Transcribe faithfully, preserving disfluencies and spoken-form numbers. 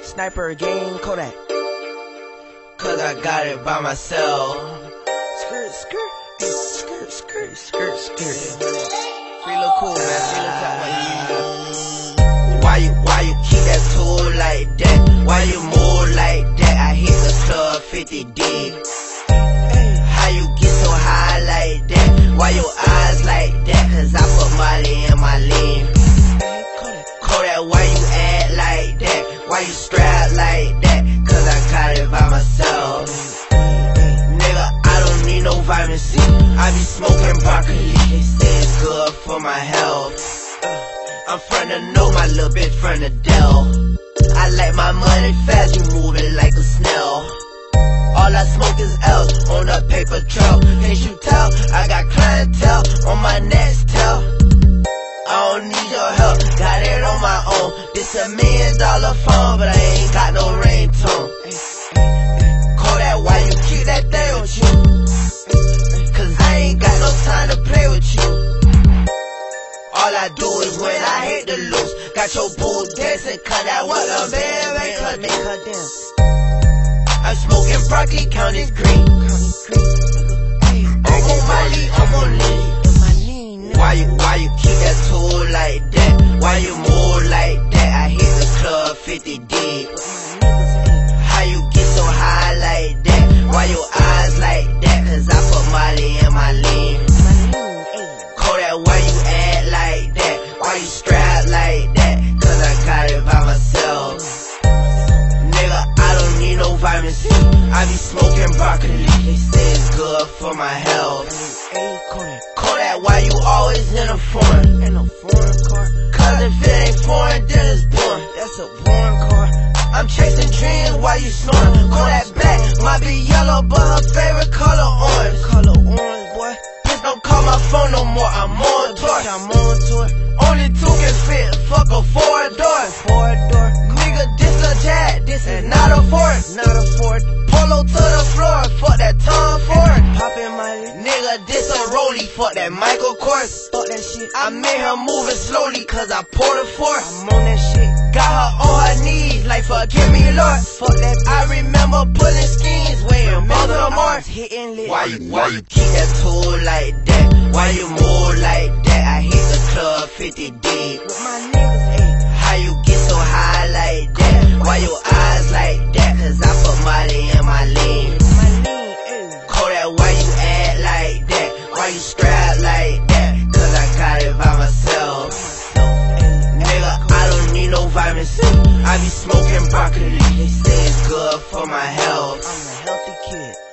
Sniper game, Kodak. Cause I got it by myself. Skirt, skirt, skirt, skirt, skirt, skirt. Free little cool, man. Free little cat, what you Why you, why you keep that tool like that? Why you move like that? I hit the club fifty deep. How you get so high like that? Why your eyes like that? Cause I put Molly in my lean. Kodak, why you act like that? Why you strap like that? Cause I got it by myself. Nigga, I don't need no vitamin C. I be smoking broccoli. They say it's good for my health. I'm from the know, my little bitch from the Dell. I like my money fast, you moving like a snail. All I smoke is L's on a paper trail. Can't you tell? I got clientele on my next tail. I don't need your help, got it on my own. This a million dollar phone, but I ain't got no ringtone. Kodak, why you keep that thing with you? Cause I ain't got no time to play with you. All I do is when I hit the loose. Got your boo dancing, cut that what a man, make her make her dance. I'm smoking broccoli, count is green. I'm on Molly, I'm on Lily. Why you, why you keep that tool like that? Why you move like that? I hit the club fifty deep. How you get so high like that? Why your eyes like that? Cause I put Molly in my lean. Kodak, why you act like that? Why you strap like that? Cause I got it by myself. Nigga, I don't need no vitamin C. I be smoking broccoli. They say it's good for my health. Kodak, why you always in a foreign? In a foreign car? Cause if it ain't foreign, then it's boring. That's a boring car. I'm chasing dreams while you snoring. Kodak black, might be yellow, but her favorite color orange. Color orange, boy. Please don't call my phone no more. I'm on tour. I'm on tour. Only two can fit. Fuck a four door. Four door. Nigga, this a jet. This is not a Ford. Not a Ford. Polo to the floor. Fuck that Tom Ford. Poppin' my nigga, this a rollie. Fuck that Michael Kors. Fuck that shit. I made her moving slowly cause I poured a force. I'm on that shit. Got her on her knees like forgive me Lord. Fuck that bitch. I remember pulling schemes weighing both of them arms. Hitting lit. Why you, why you keep that tool like that? Why you move like that? I hit the club fifty deep. With my niggas, ayy. How you get so high like that? Why your eyes like that? Cause I put Molly in my lean. Kodak, why you act like that? Why you strap like that? Cause I got it by myself. Nigga, I don't need no vitamin C. I be smoking broccoli. They say it's good for my health. I'm a healthy kid.